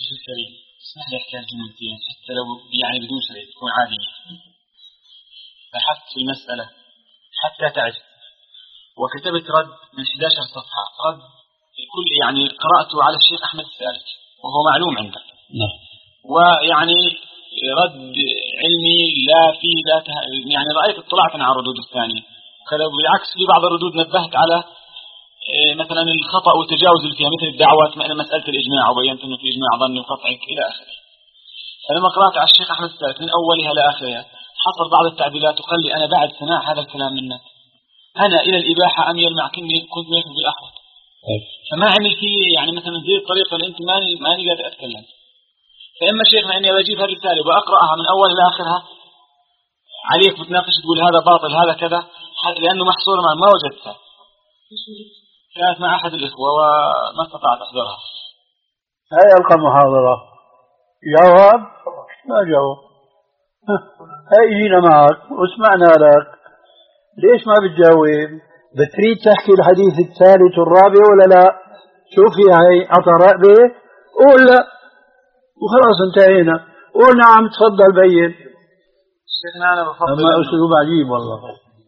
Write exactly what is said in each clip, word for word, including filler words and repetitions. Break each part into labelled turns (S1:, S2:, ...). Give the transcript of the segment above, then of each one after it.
S1: شيخ الكريم اسمح لي احكي جملتين حتى لو يعني بدون شيء تكون عادية. بحثت في المسألة حتى تعجب وكتبت رد من إحدى عشرة صفحة، رد كل يعني قرأته على الشيخ أحمد السالك وهو معلوم عندك.
S2: نعم.
S1: ويعني رد علمي لا فيه لا ته... يعني رأيت اطلعت على الردود الثانية، بالعكس في بعض الردود نبهت على مثلا الخطأ والتجاوز اللي فيها مثل الدعوات مسألة الإجماع وبينت أنه في إجماع ظني وقطعك إلى آخره. فلما قرأت على الشيخ أحمد السالك من أولها لآخرها حصل بعض التعديلات وقال لي أنا بعد سماع هذا الكلام منك أنا إلى الإباحة أميل مع كني كنت ميكن بالأحوط. فما عمل فيه يعني مثلا زي الطريقة اللي أنت ماني ماني قادر أتكلم. فإما شيخنا إني بجيب هذه الرسالة وأقرأها من أول لآخرها عليك بتناقش تقول هذا باطل هذا كذا، لأنه محصور مع ما وجدتها. كانت مع أحد الإخوة وما استطعت أحضرها.
S2: هاي ألقى محاضرة جواب ما جاوب. هاي جينا معك وسمعنا لك، ليش ما بتجاوب؟ بتريد تحكي الحديث الثالث والرابع ولا لا؟ شوف في هاي عطى رأبه قول لا وخلاص انتهينا. قول نعم تفضل بين.
S1: شيخنا أنا بفضل
S2: أما أسلوب عجيب والله.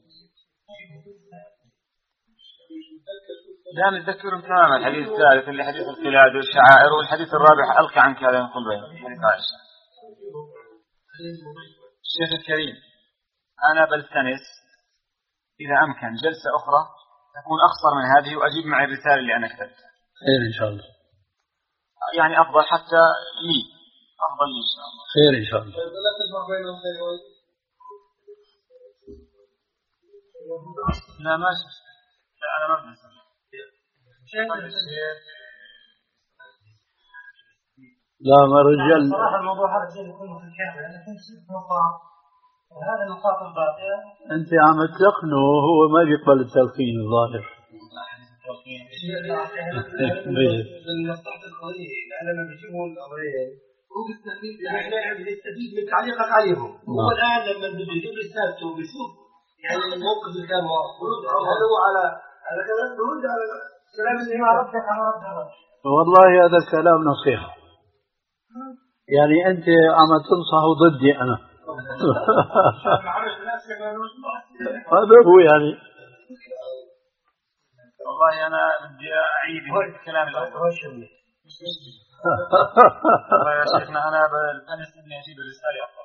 S1: لا نتذكرهم تماما الحديث الثالث اللي حديث القلاد والشعائر، والحديث الرابع ألقى عنك هذا ينقل بين حديث عائشة. الشيخ الكريم أنا بلتمس إذا أمكن جلسة أخرى تكون أخصر من هذه وأجيب معي الرسالة اللي أنا كتبتها.
S2: خير إن شاء الله.
S1: يعني أفضل حتى لي أفضل لي إن شاء الله.
S2: خير إن شاء الله.
S1: لا ما لا أنا ما بنسى.
S2: لا ما رجال.
S3: صراحة الموضوع هذا شيء يكون في الكامل لأن في ست نقاط وهذا النقاط الباقية
S2: أنت عم تلقنه هو ما بيقبل التلقين الظاهر.
S3: من مصلحة القضية لأننا بيجيبوا الأمرين هو بيستفيد يعني بيستفيد من تعليقك عليهم. هو الآن لما بده يجيب رسالته بيشوف يعني الموقف اللي كان واقف هل هو على على كذا برد على كلام اللي ما ردك على رد.
S2: والله هذا الكلام نصيحة، يعني أنت عم تنصح ضدي أنا. هذا هو يعني.
S1: والله أنا بدي أعيد الكلام الأول. والله يا شيخنا أنا بلتمس إني أجيب الرسالة أفضل.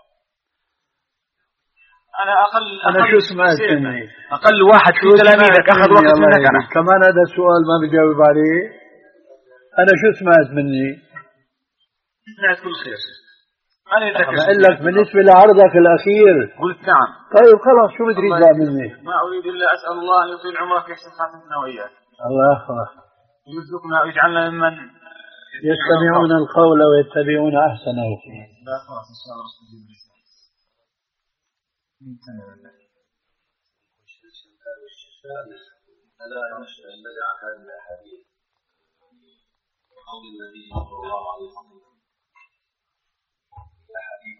S1: أنا أقل
S2: أنا شو سمعت مني؟
S1: أقل واحد في تلاميذك أخذ وقت منك أنا.
S2: كمان هذا السؤال ما بجاوب عليه. أنا شو سمعت مني؟
S1: سمعت كل خير. أنا
S2: أقول لك بالنسبة لعرضك الأخير
S1: قلت نعم.
S2: طيب خلاص شو بتريد بقى مني؟
S1: ما أريد إلا أسأل الله أن يطيل عمرك ويحسن خاتمتنا وإياك.
S2: الله يحفظك.
S1: يرزقنا ويجعلنا ممن
S2: يستمعون القول ويتبعون أحسنه.
S1: لا خلاص إن شاء الله نستجيب لسان.
S4: ألا نشأ أن ندع هذه الأحاديث قول النبي صلى الله عليه وسلم الأحاديث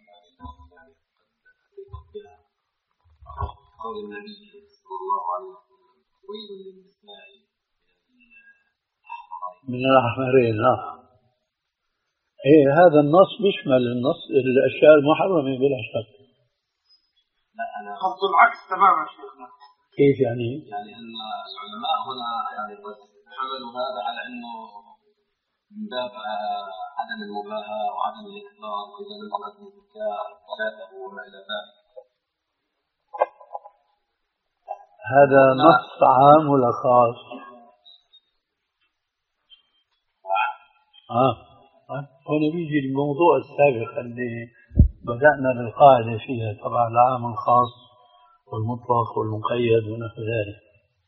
S4: قول النبي صلى الله عليه وسلم ويل للنساء
S2: من الأحمرين. آه إيه هذا النص بيشمل النص الأشياء المحرمة بلا شك.
S4: لا أنا
S1: قصد العكس تماما شيخنا.
S2: كيف يعني؟
S4: يعني أن العلماء هنا يعني حملوا هذا على أنه من باب عدم المباهاة وعدم الإكثار وإذا لم تقدم الزكاة صلاته وما إلى ذلك.
S2: هذا نص عام ولا خاص؟ آه هنا بيجي الموضوع السابق اللي بدأنا بالقاعدة فيها طبعا العام الخاص والمطلق والمقيد ونحو ذلك.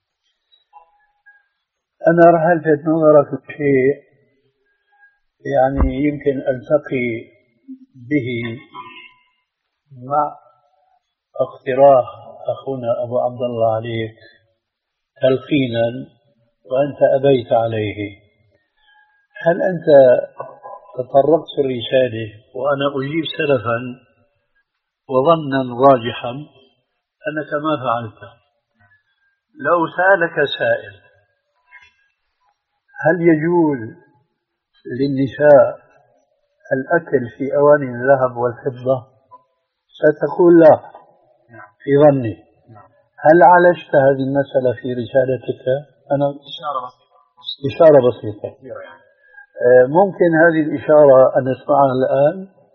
S2: أنا راح ألفت نظرك بشيء يعني يمكن ألتقي به مع اقتراح أخونا أبو عبد الله عليك تلقينا وأنت أبيت عليه. هل أنت تطرقت في الرسالة وأنا أجيب سلفا وظنا راجحا أنك ما فعلت؟ لو سألك سائل هل يجوز للنساء الأكل في أواني الذهب والفضة ستقول لا في ظني. هل عالجت هذه المسألة في رسالتك؟ أنا
S1: إشارة بسيطة.
S2: إشارة بسيطة. ممكن هذه الإشارة أن نسمعها الآن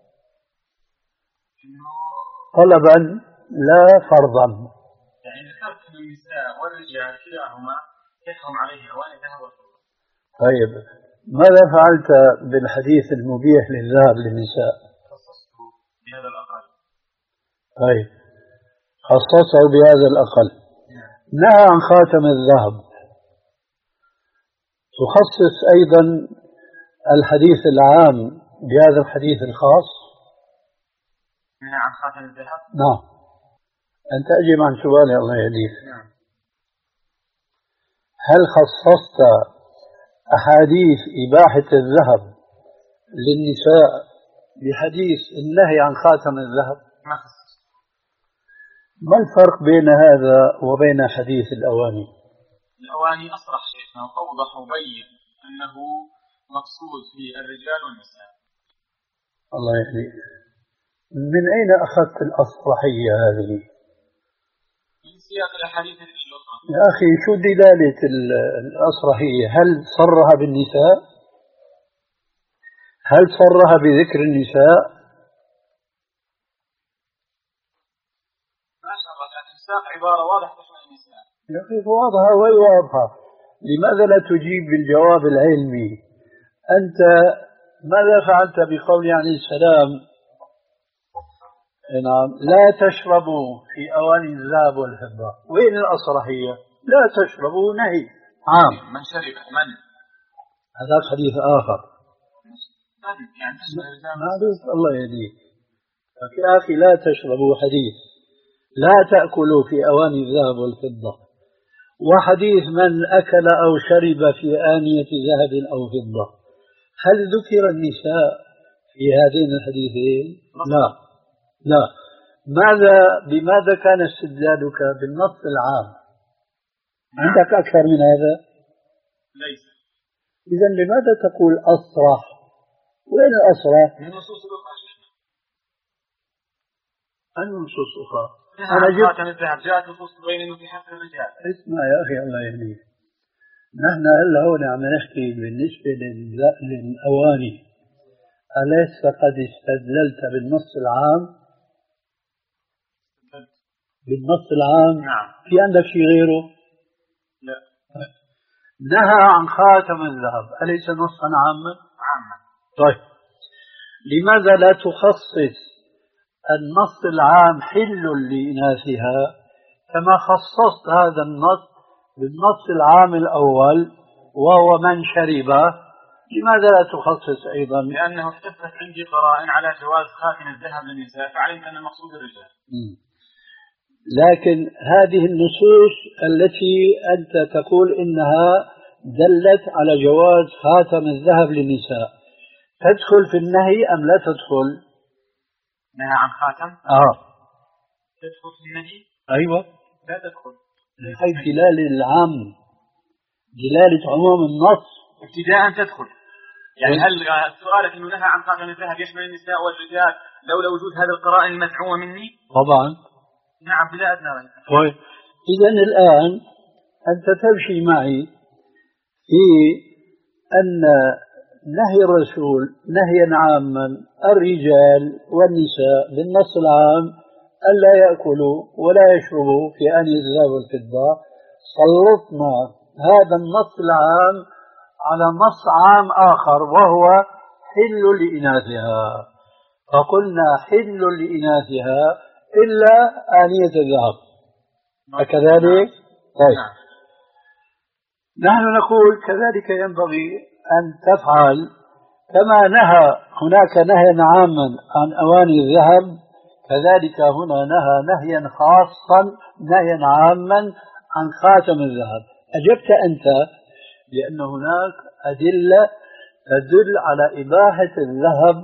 S2: طلبا لا فرضا.
S1: يعني ذكرت أن النساء والرجال كلاهما يحرم عليه أواني الذهب والفضة.
S2: طيب ماذا فعلت بالحديث المبيح للذهب للنساء؟
S1: خصصته بهذا الأقل.
S2: طيب خصصه بهذا الأقل. نهى عن خاتم الذهب، تخصص أيضا الحديث العام بهذا الحديث الخاص؟
S1: نهى عن خاتم الذهب؟
S2: نعم. أنت أجب عن سؤالي الله يهديك.
S1: نعم.
S2: هل خصصت أحاديث إباحة الذهب للنساء بحديث النهي عن خاتم الذهب؟
S1: ما خصصت.
S2: ما الفرق بين هذا وبين حديث الأواني؟
S1: الأواني أصرح شيخنا وأوضح وبين أنه مقصود في الرجال والنساء.
S2: الله يهديك. من أين أخذت الأصرحية هذه؟
S1: من سياق الأحاديث الأخرى.
S2: يا أخي شو دلالة الأصرحية؟ هل صرها بالنساء؟ هل صرها بذكر النساء؟
S1: ما شاء الله، لكن ساق عبارة واضحة تشمل النساء.
S2: يا أخي واضحة وغير واضحة. لماذا لا تجيب بالجواب العلمي؟ أنت ماذا فعلت بقول عليه السلام نعم لا تشربوا في أواني الذهب والفضة؟ وين الأصرحية؟ لا تشربوا نهي عام.
S1: من شرب من
S2: هذا حديث آخر.
S1: يعني
S2: معروف الله يهديك. يا أخي لا تشربوا حديث لا تأكلوا في أواني الذهب والفضة، وحديث من أكل أو شرب في آنية ذهب أو فضة. هل ذكر النساء في هذين الحديثين؟ لا لا. ماذا بماذا كان استدلالك بالنص العام؟ عندك أكثر من هذا؟
S1: ليس.
S2: إذا لماذا تقول أصرح؟ وين الأصرح؟
S1: من نصوص الأخرى.
S2: أي نصوص أخرى؟
S1: أنا جبت خاتم الذهب جاءت نصوص تبين إنه في حق الرجال.
S2: اسمع يا أخي الله يهديك، نحن هلا هون عم نحكي بالنسبة للأواني. أليس قد استدللت بالنص العام؟ بالنص العام؟
S1: نعم.
S2: في عندك شيء غيره؟
S1: لا.
S2: نهى عن خاتم الذهب، أليس نصا عاما؟
S1: عاما.
S2: طيب لماذا لا تخصص النص العام حل لإناثها كما خصصت هذا النص بالنص العام الأول وهو من شرب؟ لماذا لا تخصص أيضا؟
S1: لأنه احتفت عندي قرائن على جواز خاتم الذهب للنساء فعلمت أن المقصود الرجال.
S2: لكن هذه النصوص التي أنت تقول إنها دلت على جواز خاتم الذهب للنساء تدخل في النهي أم لا تدخل؟
S1: نهى عن خاتم؟
S2: آه
S1: تدخل في النهي؟
S2: أيوة
S1: لا تدخل.
S2: هي دلالة العام، دلالة عموم النص.
S1: ابتداء تدخل. يعني هل سؤالك إنه نهى عن خاتم الذهب يشمل النساء والرجال لولا وجود هذه القرائن المزعومة مني؟
S2: طبعا.
S1: نعم بلا أدنى ريب.
S2: طيب إذا الآن أنت تمشي معي في أن نهي الرسول نهيا عاما الرجال والنساء بالنص العام ألا يأكلوا ولا يشربوا في آنية الذهب والفضة. سلطنا هذا النص العام على نص عام آخر وهو حل لإناثها، فقلنا حل لإناثها إلا آنية الذهب. أكذلك؟ طيب نحن نقول كذلك ينبغي أن تفعل كما نهى هناك نهيا عاما عن أواني الذهب، كذلك هنا نهى نهيا خاصا نهيا عاما عن خاتم الذهب. أجبت أنت لأن هناك أدلة تدل على إباحة الذهب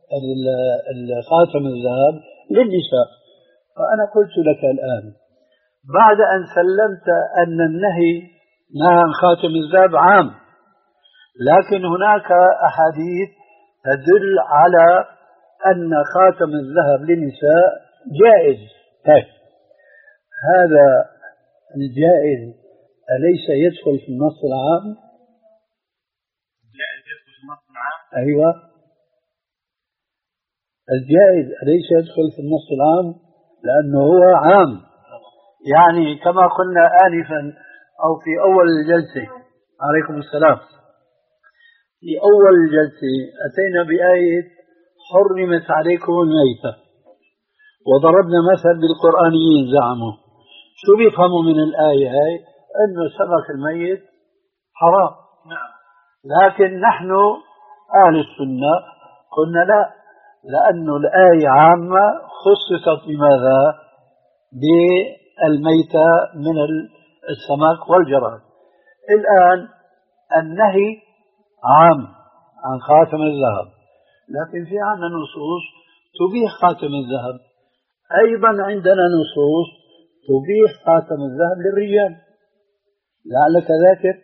S2: خاتم الذهب للنساء. فأنا قلت لك الآن بعد أن سلمت أن النهي نهى عن خاتم الذهب عام، لكن هناك أحاديث تدل على أن خاتم الذهب للنساء جائز. طيب هذا الجائز أليس يدخل في النص العام؟
S1: الجائز يدخل في النص العام؟
S2: أيوة، الجائز أليس يدخل في النص العام؟ لأنه هو عام. يعني كما قلنا آنفا أو في أول الجلسة، عليكم السلام، في أول الجلسة أتينا بآية حرمت عليكم الميتة، وضربنا مثل بالقرآنيين زعموا. شو بيفهموا من الآية هاي؟ أنه سمك الميت حرام.
S1: نعم.
S2: لكن نحن أهل السنة قلنا لا، لأن الآية عامة خصصت بماذا؟ بالميتة من السمك والجراد. الآن النهي عام عن خاتم الذهب، لكن في عندنا نصوص تبيح خاتم الذهب. أيضا عندنا نصوص تبيح خاتم الذهب للرجال، لعلك ذاكر.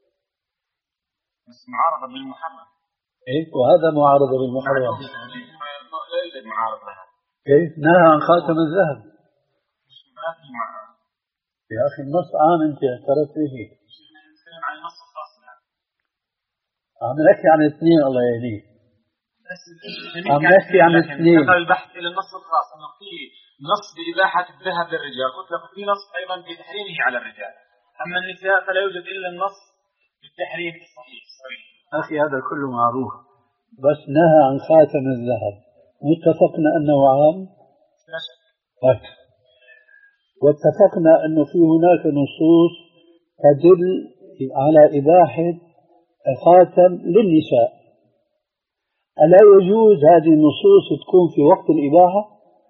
S1: بس معارضة بالمحرم.
S2: إيه، وهذا معارضة بالمحرم.
S1: لا يوجد معارضة.
S2: كيف نهى عن خاتم الذهب؟
S1: ما في معارضة
S2: يا أخي النص عام، أنت اعترفت به.
S1: نتكلم عن النص الخاص الآن.
S2: عم نحكي عن الاثنين، الله يهديك. عم
S1: عم
S2: نحكي عن الاثنين.
S1: دخل البحث إلى النص الخاص أنه في نص بإباحة الذهب للرجال، قلت لك في نص أيضا بتحريمه على الرجال. أما النساء فلا يوجد إلا النص بالتحريم الصحيح الصريح.
S2: أخي هذا كله معروف، بس نهى عن خاتم الذهب، متفقنا أنه عام؟
S1: لا شك.
S2: طيب. واتفقنا أنه في هناك نصوص تدل على إباحة خاتم للنساء. ألا يجوز هذه النصوص تكون في وقت الإباحة؟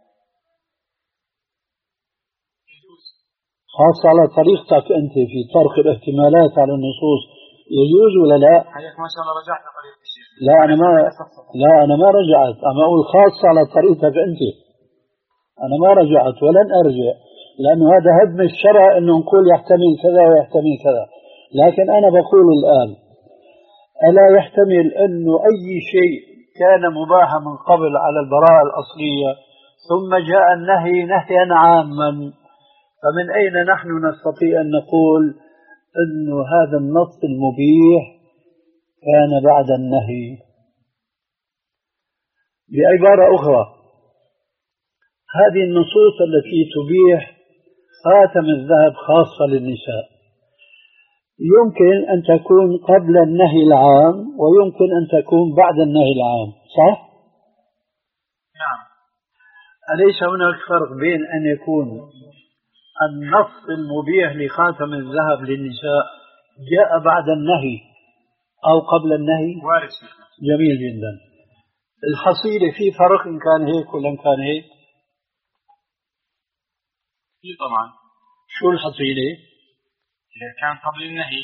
S1: يجوز.
S2: خاصة على طريقتك أنت في طرق الاحتمالات على النصوص، يجوز ولا لا؟
S1: حياك ما شاء الله رجعت طريق الشيخ.
S2: لا أنا ما لا أنا ما رجعت، أنا أقول خاصة على طريقتك أنت. أنا ما رجعت ولن أرجع، لأنه هذا هدم الشرع إنه نقول يحتمل كذا ويحتمل كذا. لكن أنا بقول الآن، ألا يحتمل أنه أي شيء كان مباحا من قبل على البراءة الأصلية ثم جاء النهي نهيا عاما، فمن أين نحن نستطيع أن نقول أنه هذا النص المبيح كان بعد النهي؟ بعبارة أخرى، هذه النصوص التي تبيح خاتم الذهب خاصة للنساء يمكن أن تكون قبل النهي العام ويمكن أن تكون بعد النهي العام، صح؟
S1: نعم.
S2: أليس هناك فرق بين أن يكون النص المبيح لخاتم الذهب للنساء جاء بعد النهي أو قبل النهي؟
S1: وارد.
S2: جميل جدا. الحصيلة في فرق إن كان هيك ولا إن كان هيك؟
S1: في طبعا.
S2: شو الحصيلة؟
S1: إذا كان قبل النهي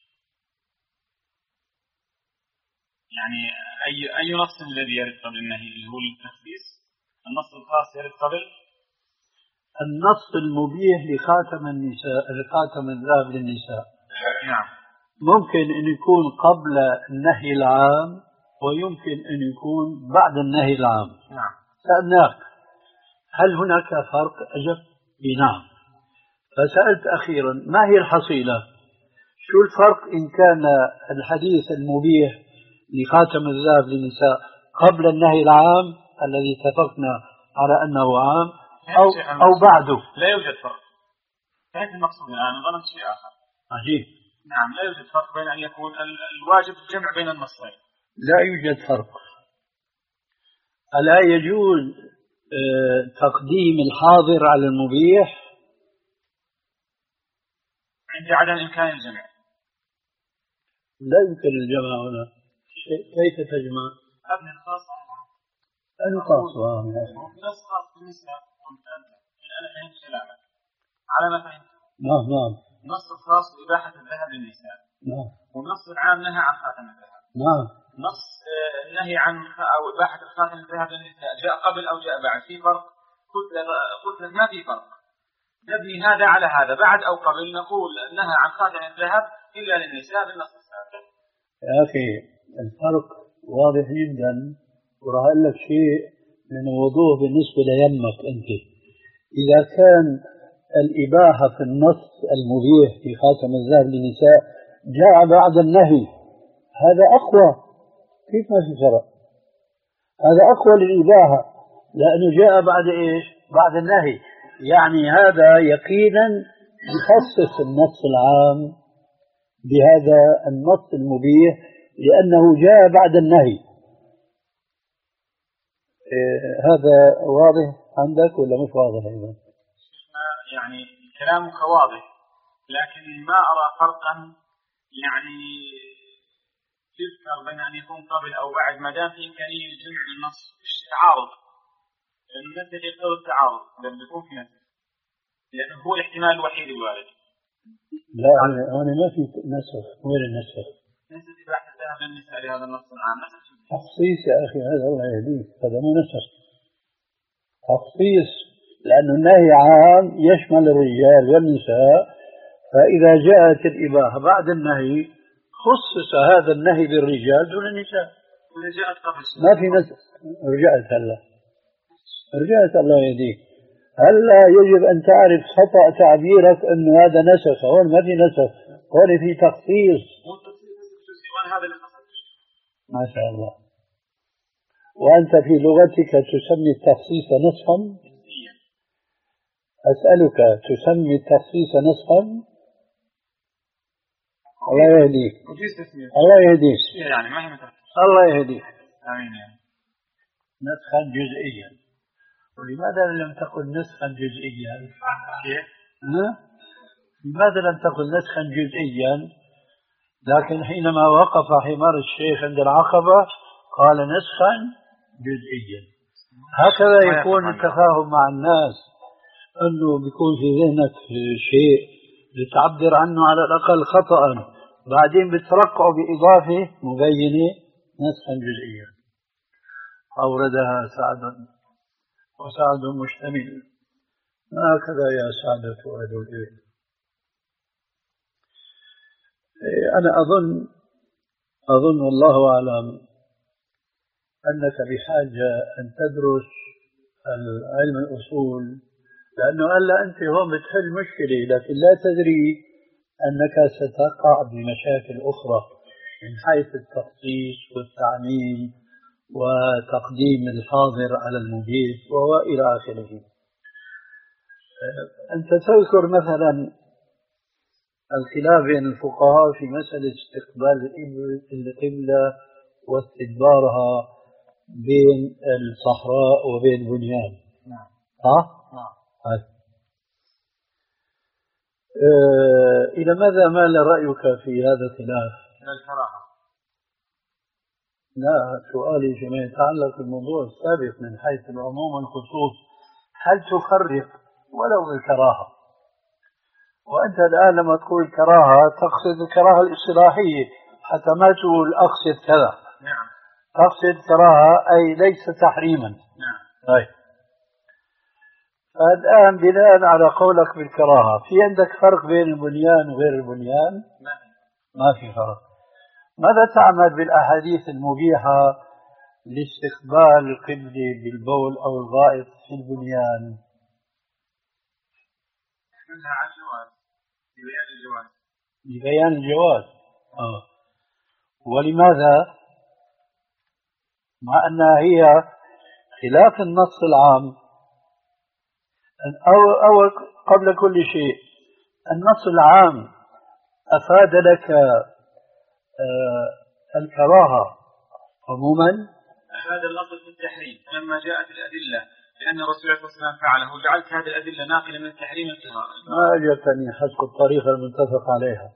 S1: يعني أي أي نص الذي يرد قبل النهي اللي هو التخصيص، النص الخاص يرد قبل
S2: النص المبيح لخاتم النساء لخاتم الذهب للنساء.
S1: نعم.
S2: ممكن أن يكون قبل النهي العام ويمكن أن يكون بعد النهي العام.
S1: نعم.
S2: سألناك هل هناك فرق؟ أجبت بنعم. فسألت أخيرا ما هي الحصيلة؟ شو الفرق إن كان الحديث المبيح لخاتم الذهب للنساء قبل النهي العام الذي اتفقنا على أنه عام أو, أو بعده؟
S1: لا يوجد فرق. كيف المقصود الآن؟ ظننت شيء آخر.
S2: عجيب.
S1: نعم، لا يوجد فرق بين أن يكون الواجب الجمع بين النصين.
S2: لا يوجد فرق. ألا يجوز اه تقديم الحاضر على المبيح؟
S1: عندي عدم إمكان الجمع.
S2: لا يمكن الجمع هنا. كيف تجمع؟
S1: أبني الخاص
S2: أنا خاص.
S1: وفي نص خاص بالنسبة أنا فهمت كلامك على ما فهمت.
S2: نعم نعم.
S1: نص الخاص بإباحة الذهب للنساء.
S2: نعم.
S1: والنص العام نهى عن خاتم الذهب.
S2: نعم.
S1: نص النهي عن أو إباحة الخاتم الذهب للنساء جاء قبل أو جاء بعد، في فرق؟ قلت قلت لك ما في فرق. نبني هذا على هذا، بعد أو قبل نقول نهى عن خاتم الذهب إلا للنساء بالنص السابق.
S2: يا أخي الفرق واضح جدا. وراح أقول لك شيء من الوضوح بالنسبة ليمك أنت. إذا كان الإباحة في النص المبيح في خاتم الذهب للنساء جاء بعد النهي، هذا أقوى. كيف ما في فرق؟ هذا أقوى للإباحة لأنه جاء بعد إيش؟ بعد النهي. يعني هذا يقينا يخصص النص العام بهذا النص المبيح لأنه جاء بعد النهي. إيه هذا واضح عندك ولا مش واضح أيضا؟
S1: يعني كلامك واضح، لكن ما أرى فرقا يعني يذكر بين أن يكون قبل أو بعد ما دام في إمكانية الجمع النص مش تعارض، لأن النسخ يقتضي التعارض لما يكون في نسخ، لأنه هو الاحتمال الوحيد الوارد.
S2: لا أنا ما في نسخ. وين النسخ؟
S1: نسخ إباحة الذهب للنساء لهذا النص العام. نسخ
S2: تخصيص يا أخي، هذا الله يهديك، هذا مو نسخ، تخصيص، لأن النهي عام يشمل الرجال والنساء. فإذا جاءت الإباحة بعد النهي خصص هذا النهي بالرجال دون النساء.
S1: وإذا جاءت قبل
S2: ما في نسخ. رجعت هلا رجعت الله يهديك. هلا يجب أن تعرف خطأ تعبيرك أنه هذا نسخ. هون ما في نسخ، هون في تخصيص.
S1: هذا اللي قصدته.
S2: ما شاء الله. وأنت في لغتك تسمي التخصيص نسخا؟ أسألك، تسمي التخصيص نسخا؟ الله يهديك. الله يهديك.
S1: يعني ما هي مثلا.
S2: الله يهديك.
S1: آمين يعني.
S2: نسخا جزئيا. ولماذا لم تقل نسخا جزئيا؟
S1: كيف؟
S2: ها؟ لماذا لم تقل نسخا جزئيا؟ لكن حينما وقف حمار الشيخ عند العقبة قال نسخا جزئيا. هكذا يكون التفاهم مع الناس، أنه بيكون في ذهنك شيء بتعبر عنه على الأقل خطأ، بعدين بترقعه بإضافة مبينة نسخا جزئيا. أوردها سعد وسعد مشتمل. هكذا يا سعد تورد الإبل. أنا أظن أظن والله أعلم أنك بحاجة أن تدرس علم الأصول، لأنه هلا أنت هون بتحل مشكلة لكن لا تدري أنك ستقع بمشاكل أخرى من حيث التخصيص والتعميم وتقديم الحاضر على المبيح وإلى آخره. أنت تذكر مثلا الخلاف بين الفقهاء في مسألة استقبال القبلة واستدبارها بين الصحراء وبين بنيان.
S1: نعم.
S2: ها؟
S1: نعم.
S2: أه. إلى ماذا مال رأيك في هذا الخلاف؟
S1: إلى الكراهة.
S2: لا، سؤالي فيما يتعلق بالموضوع السابق من حيث العموم والخصوص، هل تفرق ولو بالكراهة؟ وأنت الآن لما تقول كراهة تقصد الكراهة الإصلاحية حتى ما تقول أقصد كذا.
S1: نعم.
S2: تقصد كراهة أي ليس تحريما.
S1: نعم.
S2: طيب. فالآن بناء على قولك بالكراهة، في عندك فرق بين البنيان وغير البنيان؟
S1: ما في.
S2: ما في فرق. ماذا تعمل بالأحاديث المبيحة لاستقبال القبلة بالبول أو الغائط في البنيان؟
S1: منها على الجواز، لبيان الجواز.
S2: لبيان الجواز. آه. ولماذا؟ مع أنها هي خلاف النص العام. أو, أو قبل كل شيء النص العام أفاد لك آه الكراهة عموما؟
S1: أفاد الأصل في التحريم لما جاءت الأدلة لأن الرسول صلى الله عليه وسلم فعله، وجعلت هذه الأدلة ناقلة من التحريم الكراهة.
S2: ما أجبتني حسب الطريقة المتفق عليها.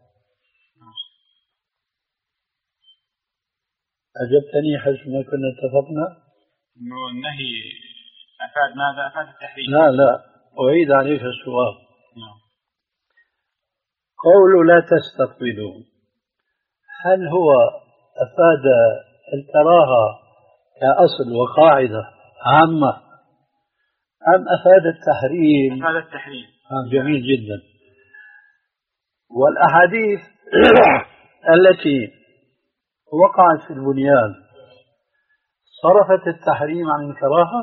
S2: أجبتني حسب ما كنا اتفقنا؟
S1: إنه النهي أفاد ماذا؟ أفاد التحريم.
S2: لا لا، أعيد عليك السؤال.
S1: نعم.
S2: قول لا تستقبلوا، هل هو أفاد الكراهة كأصل وقاعدة عامة أم أفاد التحريم؟
S1: أفاد التحريم.
S2: آه جميل جدا. والأحاديث التي وقعت في البنيان صرفت التحريم عن الكراهة،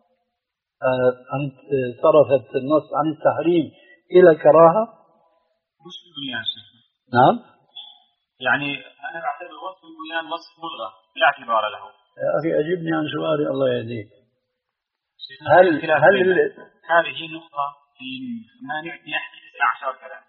S2: عن صرفت النص عن التحريم إلى الكراهة.
S1: مش في البنيان شيخ.
S2: نعم.
S1: يعني أنا أعتبر وصف البنيان وصف ملغى لا اعتبار له.
S2: يا أخي أجبني عن سؤالي الله يهديك. هل هل ال...
S1: هذه نقطة في ما يحكي تسعة عشر كلام.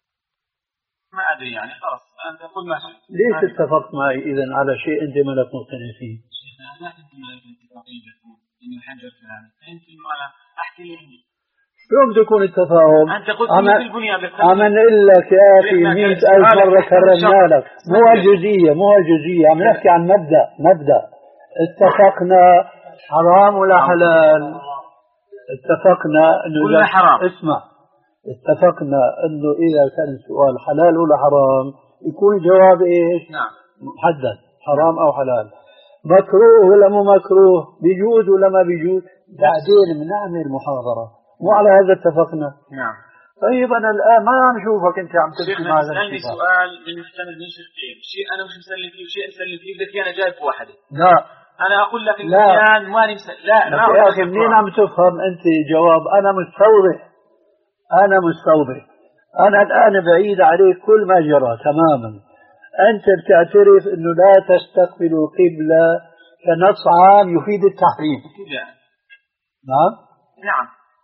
S1: ما أدري يعني خلاص أنت قل ما شئت.
S2: ليش اتفقت معي إذا على شيء أنت ما لك مقتنع فيه؟
S1: شيخنا لا أنت ما لك اتفاقية إنه حجر كلام. أنت أنا أحكي لي.
S2: شلون تكون التفاهم؟
S1: أنت قلت في البنيان.
S2: أمن لك يا أخي مئة ألف مرة كررنا لك. مو الجزئية مو الجزئية عم نحكي عن مبدأ مبدأ. اتفقنا حرام ولا حلال؟ اتفقنا انه
S1: حرام.
S2: اسمع، اتفقنا انه اذا كان السؤال حلال ولا حرام يكون الجواب ايش؟
S1: نعم
S2: محدد، حرام او حلال. مكروه ولا مو مكروه؟ بيجوز ولا ما بيجوز؟ بعدين بنعمل محاضرة، مو على هذا اتفقنا.
S1: نعم.
S2: طيب انا الان ما عم اشوفك انت عم تمشي مع هذا
S1: الشيخ. سؤال من محتمل من شيئين، شيء انا مش مسلم فيه وشيء مسلم فيه، بدك انا جايب واحده.
S2: لا
S1: انا اقول لك البيان ماني مسلم. لا لا
S2: يا اخي منين عم تفهم انت جواب؟ انا مستوضح انا مستوضح انا الان بعيد عليك كل ما جرى تماما. انت بتعترف انه لا تستقبل القبلة كنص عام يفيد التحريم.
S1: ابتداء.
S2: نعم
S1: نعم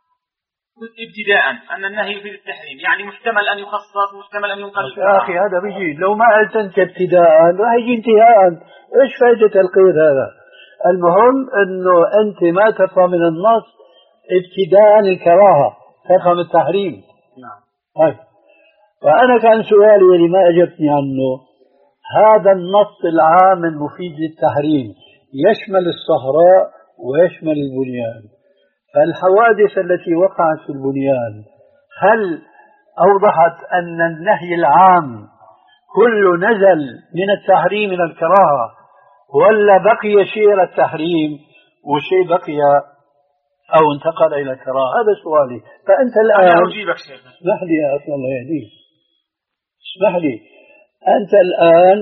S1: ابتداء ان النهي يفيد التحريم، يعني محتمل ان يخصص محتمل ان ينقل.
S2: يا اخي هذا بيجي لو ما قلت انت ابتداء راح يجي انتهاء. ايش فائدة القيد هذا؟ المهم انه انت ما تفهم من النص ابتداء الكراهة، تفهم التحريم.
S1: نعم.
S2: طيب فانا كان سؤالي اللي ما اجبتني عنه، هذا النص العام المفيد للتحريم يشمل الصحراء ويشمل البنيان. فالحوادث التي وقعت في البنيان هل أوضحت أن النهي العام كله نزل من التحريم إلى الكراهة، ولا بقي شيء إلى التحريم وشيء بقي أو انتقل إلى الكراهة؟ هذا سؤالي. فأنت الآن
S1: أنا أجيبك شيخ.
S2: اسمح لي يا أخي الله يهديك، اسمح لي. أنت الآن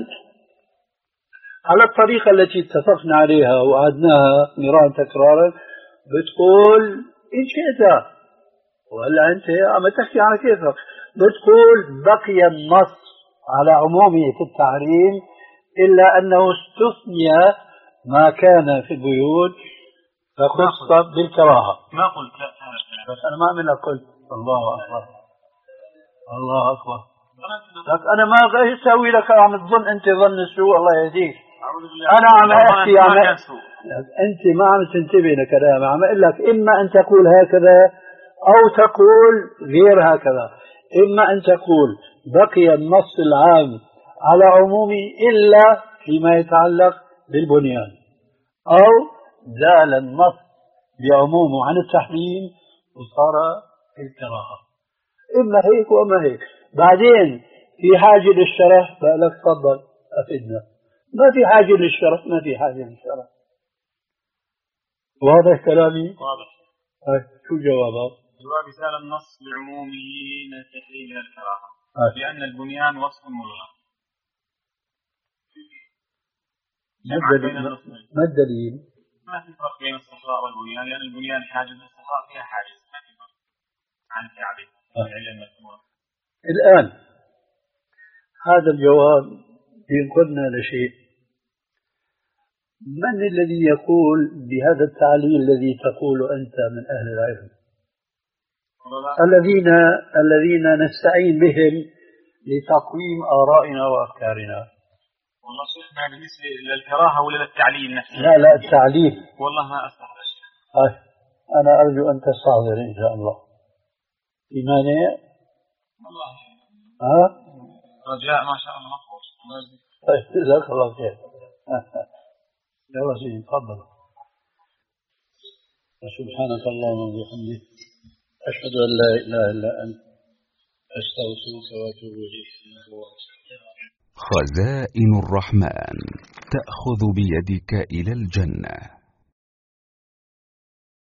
S2: على الطريقة التي اتفقنا عليها وعدناها مرارا تكرارا بتقول إن شئت، وهلا أنت عم تحكي على كيفك، بتقول بقي النص على عمومه في التحريم إلا أنه استثني ما كان في البيوت فخص بالكراهة.
S1: ما قلت لا.
S2: بس أنا ما من قلت. الله أكبر الله أكبر. لك أنا ما أسوي لك، عم تظن أنت ظن السوء الله يهديك. أنا عم أحكي عم أنت ما عم تنتبه لكلامي، عم أقول لك إما أن تقول هكذا أو تقول غير هكذا. إما أن تقول بقي النص العام على عمومه إلا فيما يتعلق بالبنيان، أو زال النص بعمومه عن التحريم وصار الكراهة. إما هيك وإما هيك. بعدين في حاجة للشرح فقالك تفضل أفدنا، ما في حاجة للشرح ما في حاجة للشرح. واضح كلامي؟
S1: واضح.
S2: هاي شو جوابك؟
S1: جواب زال النص بعمومه من التحريم إلى الكراهة لأن البنيان وصف ملغى.
S2: ما الدليل؟
S1: ما في فرق بين الصحراء والبنيان، لأن البنيان حاجز والصحراء فيها حاجز، ما في فرق عن الكعبة العلم المذكورة.
S2: الآن هذا الجواب ينقلنا لشيء. من الذي يقول بهذا التعليل الذي تقول أنت من أهل العلم؟ الذين الذين نستعين بهم لتقويم آرائنا وأفكارنا.
S1: والله شيخنا بالنسبة للكراهة ولا للتعليل نفسه؟
S2: لا لا التعليل.
S1: والله ما أستحضر شيخ.
S2: أي أنا أرجو أن تستحضر إن شاء الله. في مانع؟
S1: والله
S2: ها؟
S1: رجاء ما شاء الله مقبول.
S2: طيب جزاك الله خير. يلا سيدي تفضل. سبحانك اللهم وبحمدك أشهد أن لا إله إلا أنت أستغفرك وأتوب إليك.
S5: خزائن الرحمن تأخذ بيدك إلى الجنة.